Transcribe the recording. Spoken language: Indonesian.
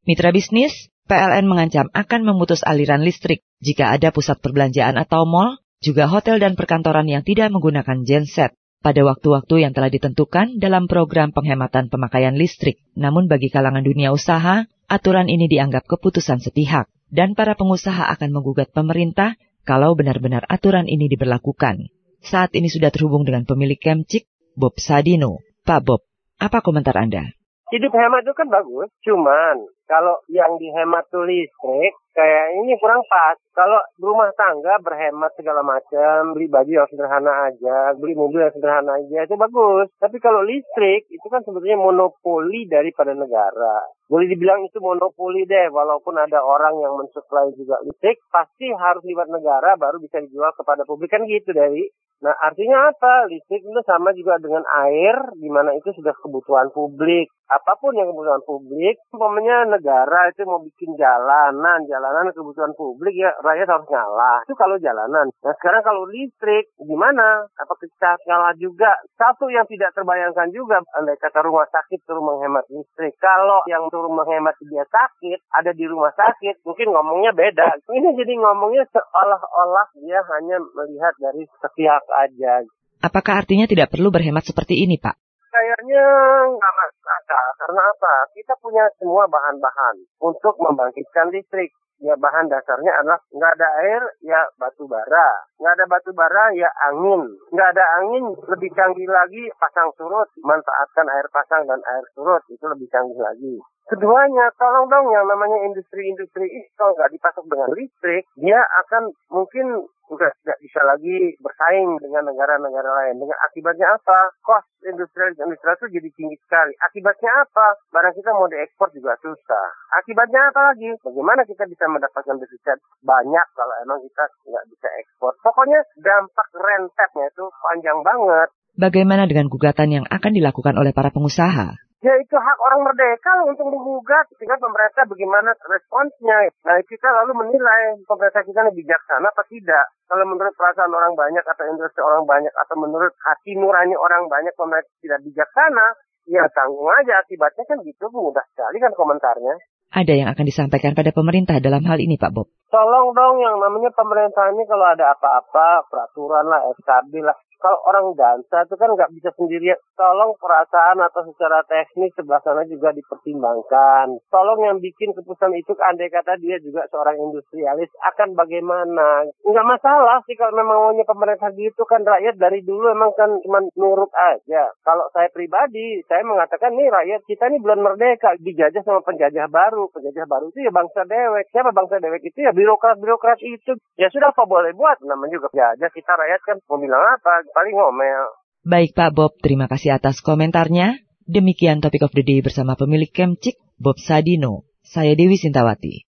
Mitra bisnis, PLN mengancam akan memutus aliran listrik jika ada pusat perbelanjaan atau mal, juga hotel dan perkantoran yang tidak menggunakan genset pada waktu-waktu yang telah ditentukan dalam program penghematan pemakaian listrik. Namun bagi kalangan dunia usaha, aturan ini dianggap keputusan sepihak dan para pengusaha akan menggugat pemerintah kalau benar-benar aturan ini diberlakukan. Saat ini sudah terhubung dengan pemilik Kemcik, Bob Sadino. Pak Bob, apa komentar Anda? Hidup hemat itu kan bagus, cuman kalau yang dihemat tuh listrik, kayak ini kurang pas. Kalau rumah tangga berhemat segala macam, beli baju yang sederhana aja, beli mobil yang sederhana aja, itu bagus. Tapi kalau listrik, itu kan sebetulnya monopoli daripada negara. Boleh dibilang itu monopoli deh, walaupun ada orang yang mensuplai juga listrik, pasti harus lewat negara baru bisa dijual kepada publik, kan gitu dari. Nah, artinya apa? Listrik itu sama juga dengan air, di mana itu sudah kebutuhan publik. Apapun yang kebutuhan publik, umpamanya negara itu mau bikin jalanan kebutuhan publik, ya rakyat harus ngalah. Itu kalau jalanan. Nah, sekarang kalau listrik, gimana? Apa kita ngalah juga? Satu yang tidak terbayangkan juga, andai kata rumah sakit turun menghemat listrik. Kalau yang turun menghemat dia sakit, ada di rumah sakit, mungkin ngomongnya beda. Ini jadi ngomongnya seolah-olah dia hanya melihat dari sepihak aja. Apakah artinya tidak perlu berhemat seperti ini, Pak? Kayaknya nggak masalah. Karena apa? Kita punya semua bahan-bahan untuk membangkitkan listrik. Ya, bahan dasarnya adalah nggak ada air, ya batu bara. Nggak ada batu bara, ya angin. Nggak ada angin, lebih canggih lagi pasang surut. Manfaatkan air pasang dan air surut, itu lebih canggih lagi. Keduanya, tolong dong yang namanya industri-industri ini kalau nggak dipasok dengan listrik, dia akan mungkin udah tidak bisa lagi bersaing dengan negara-negara lain. Dengan akibatnya apa? Cost industrial itu jadi tinggi sekali. Akibatnya apa? Barang kita mau diekspor juga susah. Akibatnya apa lagi? Bagaimana kita bisa mendapatkan devisa banyak kalau emang kita nggak bisa ekspor? Pokoknya dampak rentetnya itu panjang banget. Bagaimana dengan gugatan yang akan dilakukan oleh para pengusaha? Ya itu hak orang merdeka untuk menggugat. Tinggal pemerintah bagaimana responsnya. Nah kita lalu menilai pemerintah kita ini bijaksana apa tidak. Kalau menurut perasaan orang banyak atau industri orang banyak atau menurut hati nurani orang banyak pemerintah tidak bijaksana, ya tanggung aja akibatnya kan gitu. Mudah sekali kan komentarnya. Ada yang akan disampaikan pada pemerintah dalam hal ini, Pak Bob? Tolong dong yang namanya pemerintah ini kalau ada apa-apa, peraturan lah, SKB lah. Kalau orang dansa itu kan nggak bisa sendirian. Tolong perasaan atau secara teknis sebelah sana juga dipertimbangkan. Tolong yang bikin keputusan itu, andai kata dia juga seorang industrialis, akan bagaimana? Nggak masalah sih kalau memang maunya pemerintah gitu kan. Rakyat dari dulu emang kan cuma nurut aja. Kalau saya pribadi, saya mengatakan nih rakyat kita nih belum merdeka. Dijajah sama penjajah baru. Penjajah baru itu ya bangsa dewek. Siapa bangsa dewek itu? Ya birokrat-birokrat itu. Ya sudah apa boleh buat. Namanya juga penjajah. Kita rakyat kan mau bilang apa? Paling ngomel. Baik Pak Bob, terima kasih atas komentarnya. Demikian Topik of the Day bersama pemilik Kemcik, Bob Sadino. Saya Dewi Sintawati.